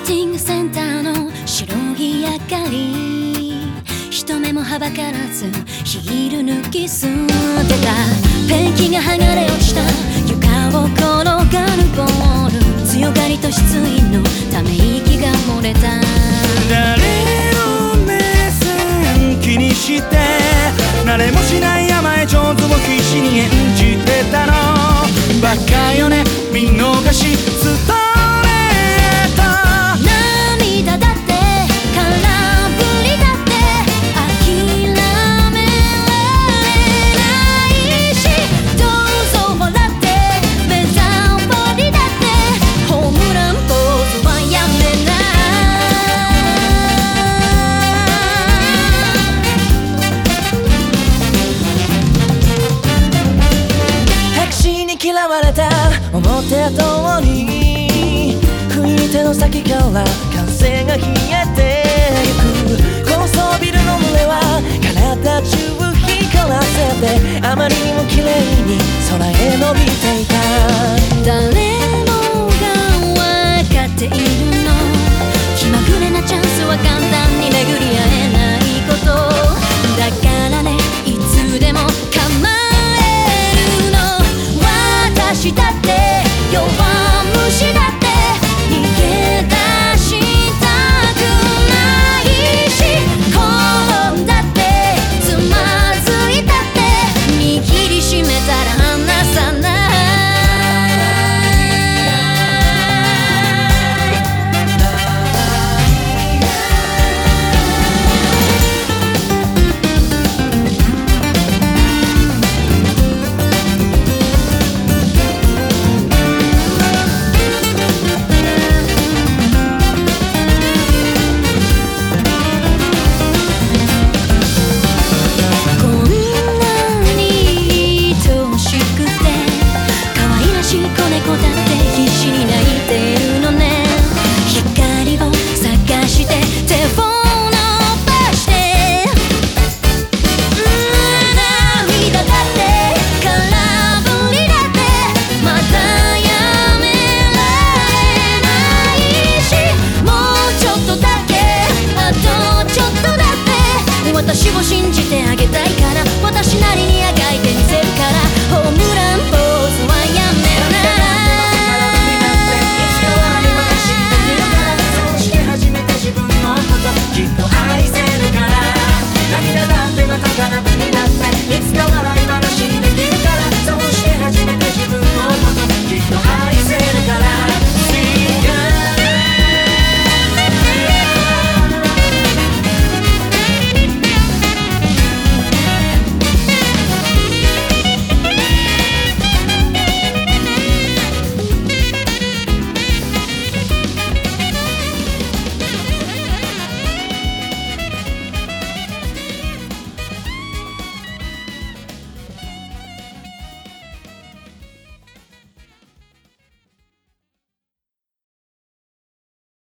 ティングセンターの白い明かり、一目もはばからずヒール抜き捨てた。ペンキが剥がれ落ちた床を転がるボール、強がりと失意のため息が漏れた。 誰の目線気にして慣れもしない甘え上手を必死に演じてたの。バカよね見逃しストレート。 涙だって空振りだって諦められないし、どうぞ笑って目覚まりだってホームランポーズはやめない。 白紙に嫌われた思った通り、拭い手の先から歓声が消えてゆく。高層ビルの群れは体中光らせてあまりにも綺麗に空へ伸びていた。 誰もが分かっているの、気まぐれなチャンスは簡単に巡り合えないこと。だからねいつでも構えるの。私だって弱虫だって逃げ出したくないし、転んだってつまずいたって握りしめたら離さない。私を信じてあげたいから